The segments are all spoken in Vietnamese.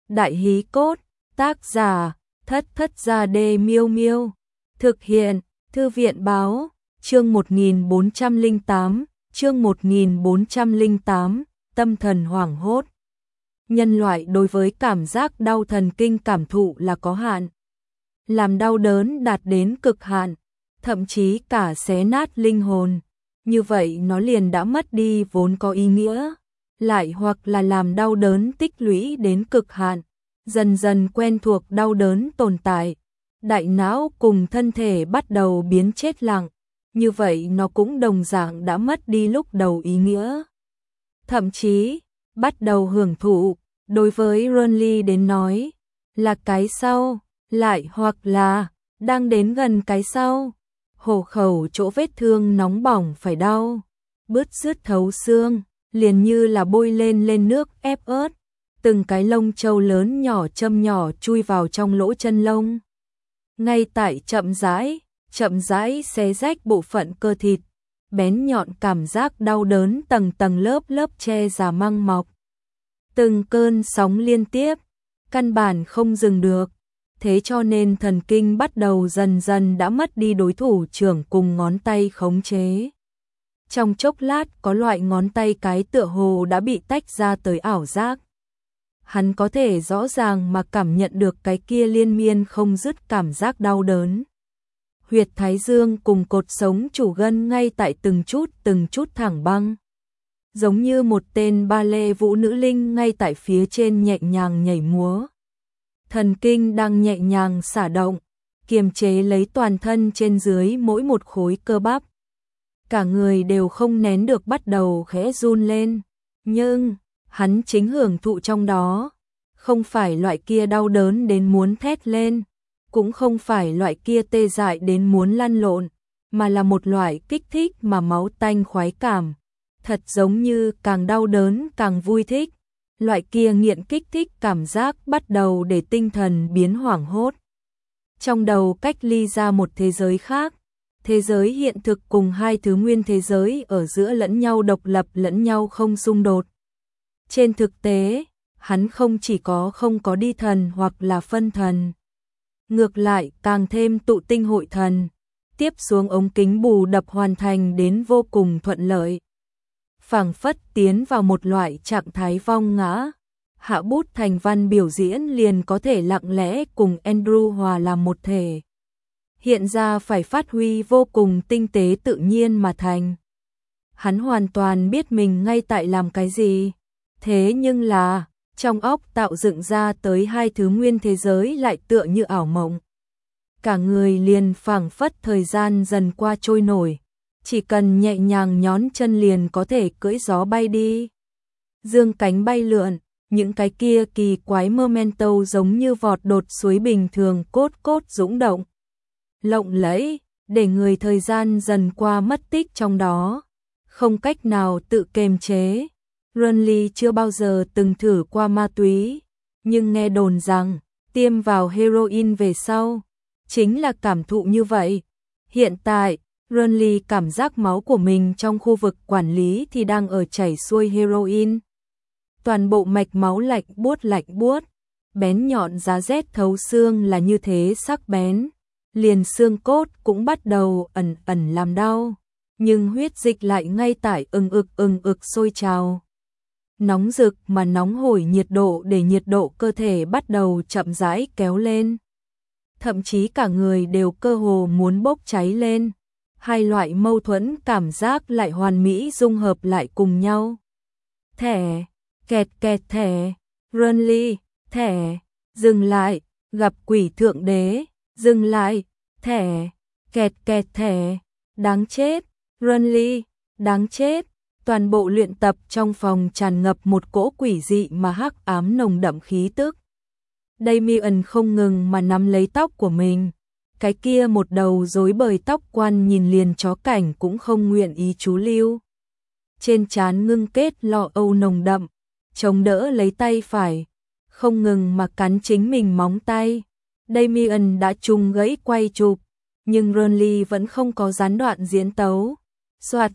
Đại hí cốt, tác giả, Thất Thất Gia Đê Miêu Miêu. Thực hiện, Thư viện báo, chương 1408, chương 1408, tâm thần hoảng hốt. Nhân loại đối với cảm giác đau thần kinh cảm thụ là có hạn. Làm đau đớn đạt đến cực hạn, thậm chí cả xé nát linh hồn. Như vậy nó liền đã mất đi vốn có ý nghĩa. Lại hoặc là làm đau đớn tích lũy đến cực hạn, dần dần quen thuộc đau đớn tồn tại. Đại não cùng thân thể bắt đầu biến chết lặng, như vậy nó cũng đồng dạng đã mất đi lúc đầu ý nghĩa. Thậm chí, bắt đầu hưởng thụ, đối với Ronly đến nói, là cái sau, lại hoặc là, đang đến gần cái sau. Hổ khẩu chỗ vết thương nóng bỏng phải đau, bứt rứt thấu xương, liền như là bôi lên nước ép ớt, từng cái lông trâu lớn nhỏ châm nhỏ chui vào trong lỗ chân lông. Ngay tại chậm rãi xé rách bộ phận cơ thịt, bén nhọn cảm giác đau đớn tầng tầng lớp che giả măng mọc. Từng cơn sóng liên tiếp, căn bản không dừng được, thế cho nên thần kinh bắt đầu dần dần đã mất đi đối thủ trưởng cùng ngón tay khống chế. Trong chốc lát có loại ngón tay cái tựa hồ đã bị tách ra tới ảo giác. Hắn có thể rõ ràng mà cảm nhận được cái kia liên miên không dứt cảm giác đau đớn. Huyệt thái dương cùng cột sống chủ gân ngay tại từng chút thẳng băng. Giống như một tên ba lê vũ nữ linh ngay tại phía trên nhẹ nhàng nhảy múa. Thần kinh đang nhẹ nhàng xả động, kiềm chế lấy toàn thân trên dưới mỗi một khối cơ bắp. Cả người đều không nén được bắt đầu khẽ run lên, nhưng hắn chính hưởng thụ trong đó, không phải loại kia đau đớn đến muốn thét lên, cũng không phải loại kia tê dại đến muốn lăn lộn, mà là một loại kích thích mà máu tanh khoái cảm, thật giống như càng đau đớn càng vui thích. Loại kia nghiện kích thích cảm giác bắt đầu để tinh thần biến hoảng hốt. Trong đầu cách ly ra một thế giới khác, thế giới hiện thực cùng hai thứ nguyên thế giới ở giữa lẫn nhau độc lập lẫn nhau không xung đột. Trên thực tế, hắn không chỉ không có đi thần hoặc là phân thần. Ngược lại càng thêm tụ tinh hội thần, tiếp xuống ống kính bù đập hoàn thành đến vô cùng thuận lợi. Phảng phất tiến vào một loại trạng thái vong ngã, hạ bút thành văn biểu diễn liền có thể lặng lẽ cùng Andrew hòa làm một thể. Hiện ra phải phát huy vô cùng tinh tế tự nhiên mà thành. Hắn hoàn toàn biết mình ngay tại làm cái gì, thế nhưng là, trong óc tạo dựng ra tới hai thứ nguyên thế giới lại tựa như ảo mộng. Cả người liền phảng phất thời gian dần qua trôi nổi. Chỉ cần nhẹ nhàng nhón chân liền có thể cưỡi gió bay đi. Dương cánh bay lượn, những cái kia kỳ quái memento giống như vọt đột suối bình thường cốt dũng động. Lộng lẫy, để người thời gian dần qua mất tích trong đó. Không cách nào tự kiềm chế. Ronly chưa bao giờ từng thử qua ma túy, nhưng nghe đồn rằng, tiêm vào heroin về sau, chính là cảm thụ như vậy. Hiện tại, Ronly cảm giác máu của mình trong khu vực quản lý thì đang ở chảy xuôi heroin. Toàn bộ mạch máu lạnh buốt, bén nhọn giá rét thấu xương là như thế sắc bén, liền xương cốt cũng bắt đầu ẩn làm đau, nhưng huyết dịch lại ngay tại ừng ực sôi trào. Nóng rực mà nóng hổi nhiệt độ để nhiệt độ cơ thể bắt đầu chậm rãi kéo lên. Thậm chí cả người đều cơ hồ muốn bốc cháy lên. Hai loại mâu thuẫn cảm giác lại hoàn mỹ dung hợp lại cùng nhau. Thẻ, kẹt thẻ, Ronly, thẻ, dừng lại, gặp quỷ thượng đế, dừng lại, thẻ, kẹt thẻ, đáng chết, Ronly, đáng chết. Toàn bộ luyện tập trong phòng tràn ngập một cỗ quỷ dị mà hắc ám nồng đậm khí tức. Damien không ngừng mà nắm lấy tóc của mình. Cái kia một đầu rối bời tóc quan nhìn liền chó cảnh cũng không nguyện ý chú lưu. Trên trán ngưng kết lo âu nồng đậm, chống đỡ lấy tay phải, không ngừng mà cắn chính mình móng tay. Damien đã trùng gãy quay chụp, nhưng Ronly vẫn không có gián đoạn diễn tấu. Xoạt,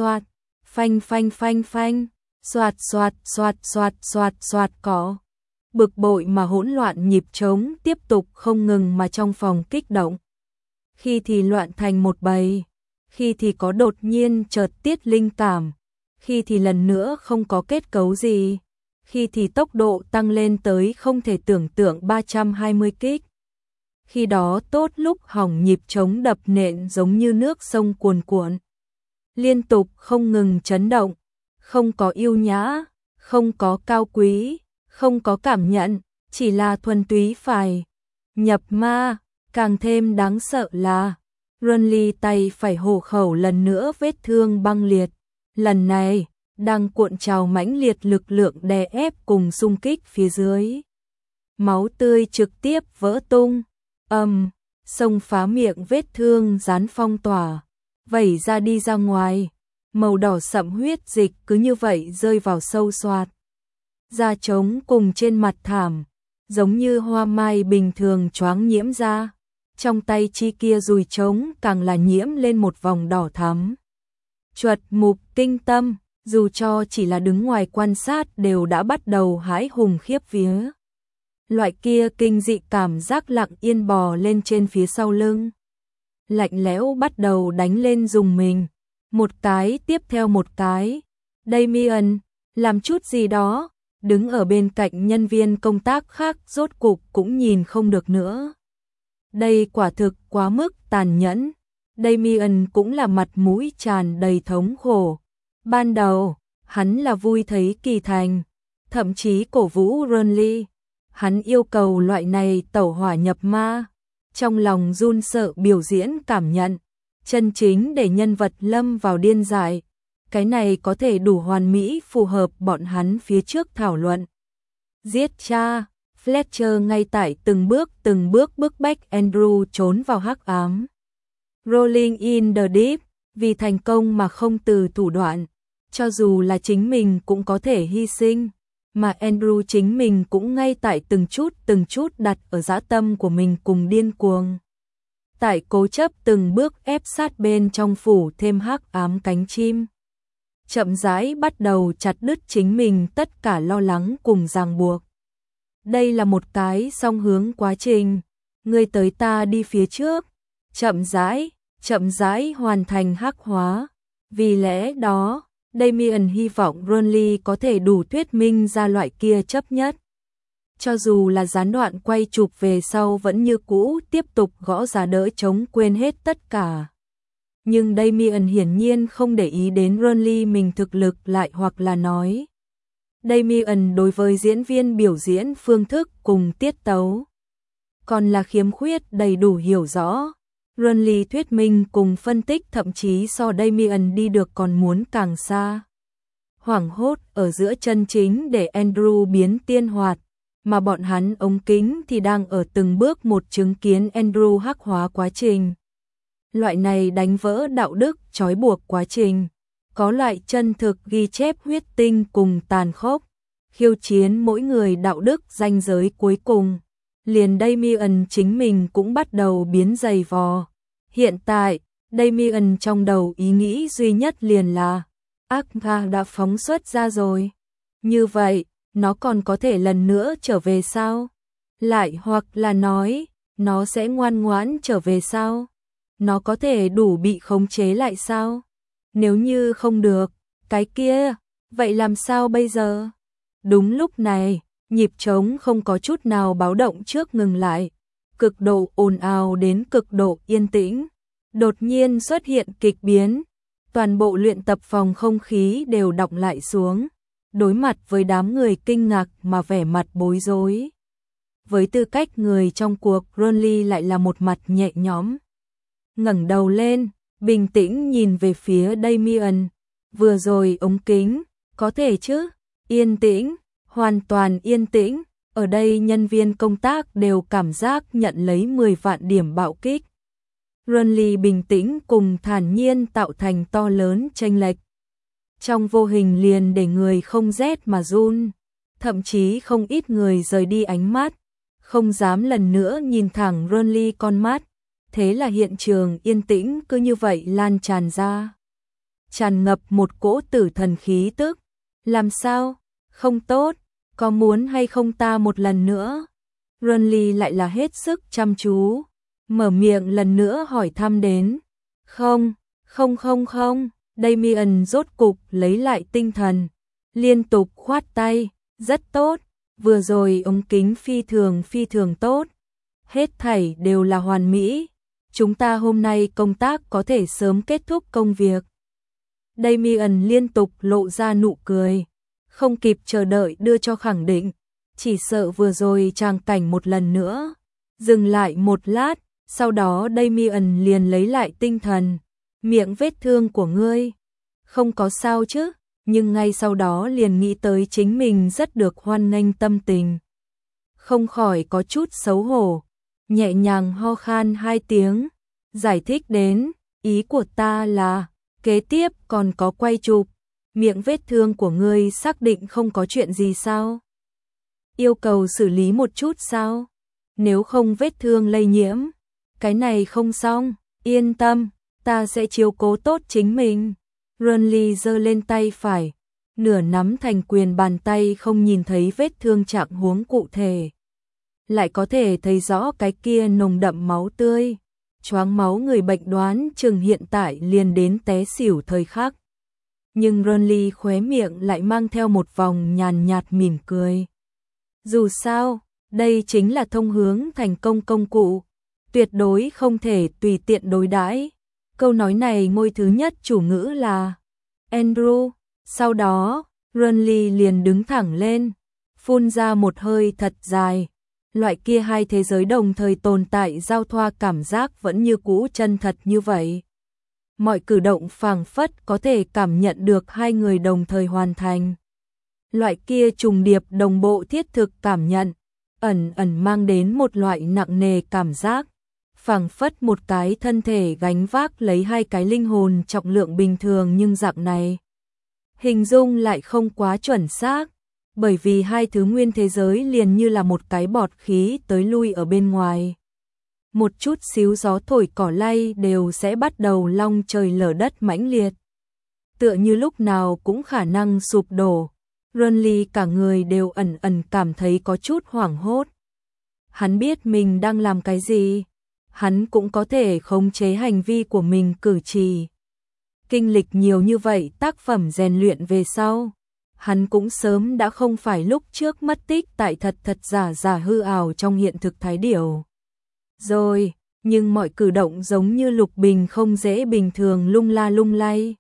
phanh, xoạt, cỏ. bực bội mà hỗn loạn nhịp trống tiếp tục không ngừng mà trong phòng kích động. Khi thì loạn thành một bầy, khi thì có đột nhiên chợt tiết linh cảm, khi thì lần nữa không có kết cấu gì, khi thì tốc độ tăng lên tới không thể tưởng tượng 320 kích. Khi đó tốt lúc hỏng nhịp trống đập nện giống như nước sông cuồn cuộn, liên tục không ngừng chấn động, không có yêu nhã, không có cao quý, không có cảm nhận, chỉ là thuần túy phải nhập ma. Càng thêm đáng sợ là Runly tay phải hổ khẩu lần nữa vết thương băng liệt, lần này đang cuộn trào mãnh liệt lực lượng đè ép cùng xung kích phía dưới. Máu tươi trực tiếp vỡ tung, xông phá miệng vết thương dán phong tỏa, vẩy ra đi ra ngoài, màu đỏ sẫm huyết dịch cứ như vậy rơi vào sâu xoạt. Da trống cùng trên mặt thảm, giống như hoa mai bình thường choáng nhiễm ra, trong tay chi kia dùi trống càng là nhiễm lên một vòng đỏ thắm. Chuột mục kinh tâm, dù cho chỉ là đứng ngoài quan sát đều đã bắt đầu hãi hùng khiếp vía. Loại kia kinh dị cảm giác lặng yên bò lên trên phía sau lưng. Lạnh lẽo bắt đầu đánh lên dùng mình, một cái tiếp theo một cái. Damien, làm chút gì đó, đứng ở bên cạnh nhân viên công tác khác rốt cục cũng nhìn không được nữa. Đây quả thực quá mức tàn nhẫn. Damien cũng là mặt mũi tràn đầy thống khổ. Ban đầu, hắn là vui thấy kỳ thành, thậm chí cổ vũ Runly. Hắn yêu cầu loại này tẩu hỏa nhập ma, trong lòng run sợ biểu diễn cảm nhận, chân chính để nhân vật lâm vào điên dại. Cái này có thể đủ hoàn mỹ phù hợp bọn hắn phía trước thảo luận. Giết cha, Fletcher ngay tại từng bước bức bách Andrew trốn vào hắc ám. Rolling in the deep, vì thành công mà không từ thủ đoạn, cho dù là chính mình cũng có thể hy sinh, mà Andrew chính mình cũng ngay tại từng chút đặt ở dã tâm của mình cùng điên cuồng. Tại cố chấp từng bước ép sát bên trong phủ thêm hắc ám cánh chim. Chậm rãi bắt đầu chặt đứt chính mình tất cả lo lắng cùng ràng buộc. Đây là một cái song hướng quá trình, ngươi tới ta đi phía trước, chậm rãi hoàn thành hắc hóa. Vì lẽ đó, Damien hy vọng Runly có thể đủ thuyết minh ra loại kia chấp nhất. Cho dù là gián đoạn quay chụp về sau vẫn như cũ tiếp tục gõ giá đỡ chống quên hết tất cả. Nhưng Damien hiển nhiên không để ý đến Runly mình thực lực lại hoặc là nói. Damien đối với diễn viên biểu diễn phương thức cùng tiết tấu còn là khiếm khuyết đầy đủ hiểu rõ. Runly thuyết minh cùng phân tích thậm chí so Damien đi được còn muốn càng xa. Hoảng hốt ở giữa chân chính để Andrew biến tiên hoạt, mà bọn hắn ống kính thì đang ở từng bước một chứng kiến Andrew hắc hóa quá trình. Loại này đánh vỡ đạo đức trói buộc quá trình, có loại chân thực ghi chép huyết tinh cùng tàn khốc, khiêu chiến mỗi người đạo đức ranh giới cuối cùng. Liền Damien chính mình cũng bắt đầu biến dày vò. Hiện tại, Damien trong đầu ý nghĩ duy nhất liền là Agha đã phóng xuất ra rồi. Như vậy, nó còn có thể lần nữa trở về sao? Lại hoặc là nói, nó sẽ ngoan ngoãn trở về sao? Nó có thể đủ bị khống chế lại sao? Nếu như không được, cái kia, vậy làm sao bây giờ? Đúng lúc này, nhịp trống không có chút nào báo động trước ngừng lại, cực độ ồn ào đến cực độ yên tĩnh. Đột nhiên xuất hiện kịch biến, toàn bộ luyện tập phòng không khí đều đọng lại xuống, đối mặt với đám người kinh ngạc mà vẻ mặt bối rối. Với tư cách người trong cuộc, Runly lại là một mặt nhẹ nhõm. Ngẩng đầu lên, bình tĩnh nhìn về phía Damien. Vừa rồi ống kính, có thể chứ? Yên tĩnh, hoàn toàn yên tĩnh. Ở đây nhân viên công tác đều cảm giác nhận lấy 10 vạn điểm bạo kích. Runly bình tĩnh cùng thản nhiên tạo thành to lớn chênh lệch. Trong vô hình liền để người không rét mà run, thậm chí không ít người rời đi ánh mắt, không dám lần nữa nhìn thẳng Runly con mắt. Thế là hiện trường yên tĩnh cứ như vậy lan tràn ra. Tràn ngập một cỗ tử thần khí tức. Làm sao? Không tốt. có muốn hay không ta một lần nữa? Renly lại là hết sức chăm chú, mở miệng lần nữa hỏi thăm đến. Không, không. Damien rốt cục lấy lại tinh thần, liên tục khoát tay, rất tốt, vừa rồi ống kính phi thường tốt, hết thảy đều là hoàn mỹ, chúng ta hôm nay công tác có thể sớm kết thúc công việc. Damien liên tục lộ ra nụ cười, không kịp chờ đợi đưa cho khẳng định, chỉ sợ vừa rồi tràng cảnh một lần nữa. Dừng lại một lát, sau đó Damien liền lấy lại tinh thần, miệng vết thương của ngươi, không có sao chứ, nhưng ngay sau đó liền nghĩ tới chính mình rất được hoan nghênh tâm tình. Không khỏi có chút xấu hổ, nhẹ nhàng ho khan 2 tiếng, giải thích đến, ý của ta là, kế tiếp còn có quay chụp, miệng vết thương của ngươi xác định không có chuyện gì sao? Yêu cầu xử lý một chút sao? Nếu không vết thương lây nhiễm, cái này không xong, yên tâm, ta sẽ chiếu cố tốt chính mình. Renly giơ lên tay phải, nửa nắm thành quyền bàn tay không nhìn thấy vết thương trạng huống cụ thể. Lại có thể thấy rõ cái kia nồng đậm máu tươi, choáng máu người bệnh đoán chừng hiện tại liền đến té xỉu thời khắc. Nhưng Renly khóe miệng lại mang theo một vòng nhàn nhạt mỉm cười. Dù sao, đây chính là thông hướng thành công công cụ, tuyệt đối không thể tùy tiện đối đãi. Câu nói này ngôi thứ nhất chủ ngữ là Andrew, sau đó, Renly liền đứng thẳng lên, phun ra một hơi thật dài. Loại kia hai thế giới đồng thời tồn tại giao thoa cảm giác vẫn như cũ chân thật như vậy. Mọi cử động phảng phất có thể cảm nhận được hai người đồng thời hoàn thành. Loại kia trùng điệp đồng bộ thiết thực cảm nhận, ẩn mang đến một loại nặng nề cảm giác. Phảng phất một cái thân thể gánh vác lấy hai cái linh hồn trọng lượng bình thường, nhưng dạng này hình dung lại không quá chuẩn xác, bởi vì hai thứ nguyên thế giới liền như là một cái bọt khí tới lui ở bên ngoài. Một chút xíu gió thổi cỏ lay đều sẽ bắt đầu long trời lở đất mãnh liệt. Tựa như lúc nào cũng khả năng sụp đổ. Renly cả người đều ẩn cảm thấy có chút hoảng hốt. Hắn biết mình đang làm cái gì, hắn cũng có thể khống chế hành vi của mình cử chỉ. Kinh lịch nhiều như vậy tác phẩm rèn luyện về sau, hắn cũng sớm đã không phải lúc trước mất tích tại thật giả hư ảo trong hiện thực thái điểu. Rồi, nhưng mọi cử động giống như lục bình không dễ bình thường lung la lung lay.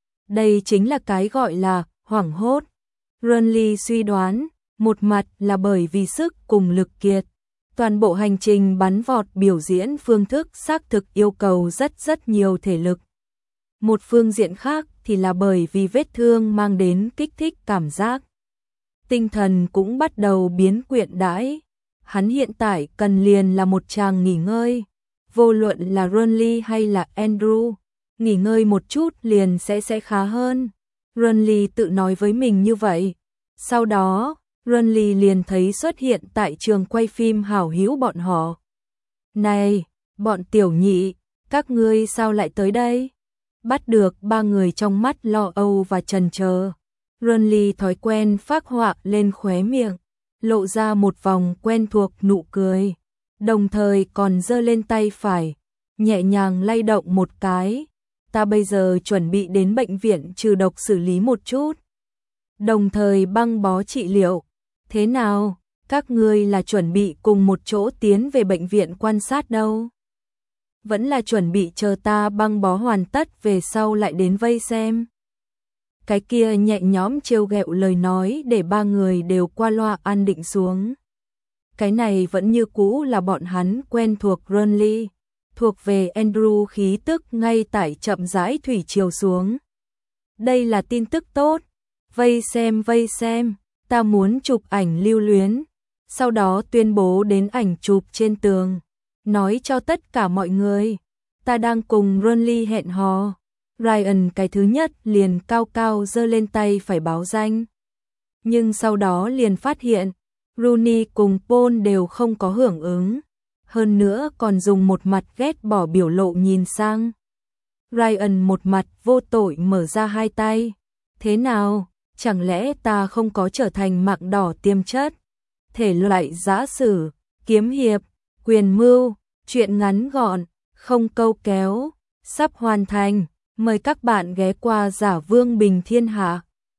Đây chính là cái gọi là hoảng hốt. Renly suy đoán, một mặt là bởi vì sức cùng lực kiệt. Toàn bộ hành trình bắn vọt biểu diễn phương thức xác thực yêu cầu rất nhiều thể lực. Một phương diện khác thì là bởi vì vết thương mang đến kích thích cảm giác. Tinh thần cũng bắt đầu biến quyện đãi. Hắn hiện tại cần liền là một chàng nghỉ ngơi. Vô luận là Renly hay là Andrew, nghỉ ngơi một chút liền sẽ khá hơn. Renly tự nói với mình như vậy. Sau đó, Renly liền thấy xuất hiện tại trường quay phim hảo hữu bọn họ. Này, bọn tiểu nhị, các ngươi sao lại tới đây? Bắt được ba người trong mắt lo âu và chần chờ. Renly thói quen phác họa lên khóe miệng, lộ ra một vòng quen thuộc nụ cười, đồng thời còn giơ lên tay phải, nhẹ nhàng lay động một cái. Ta bây giờ chuẩn bị đến bệnh viện trừ độc xử lý một chút, đồng thời băng bó trị liệu. Thế nào, các ngươi là chuẩn bị cùng một chỗ tiến về bệnh viện quan sát đâu? Vẫn là chuẩn bị chờ ta băng bó hoàn tất về sau lại đến vây xem? Cái kia nhẹ nhõm trêu ghẹo lời nói để ba người đều qua loa an định xuống. Cái này vẫn như cũ là bọn hắn quen thuộc Renly, thuộc về Andrew khí tức ngay tại chậm rãi thủy chiều xuống. Đây là tin tức tốt, vây xem, ta muốn chụp ảnh lưu luyến, sau đó tuyên bố đến ảnh chụp trên tường, nói cho tất cả mọi người, ta đang cùng Renly hẹn hò. Ryan cái thứ nhất liền cao cao giơ lên tay phải báo danh. Nhưng sau đó liền phát hiện, Rooney cùng Paul đều không có hưởng ứng. Hơn nữa còn dùng một mặt ghét bỏ biểu lộ nhìn sang. Ryan một mặt vô tội mở ra hai tay. Thế nào, chẳng lẽ ta không có trở thành mạng đỏ tiềm chất? Thể loại giã sử, kiếm hiệp, quyền mưu, truyện ngắn gọn, không câu kéo, sắp hoàn thành. Mời các bạn ghé qua Giả Vương Bình Thiên Hạ.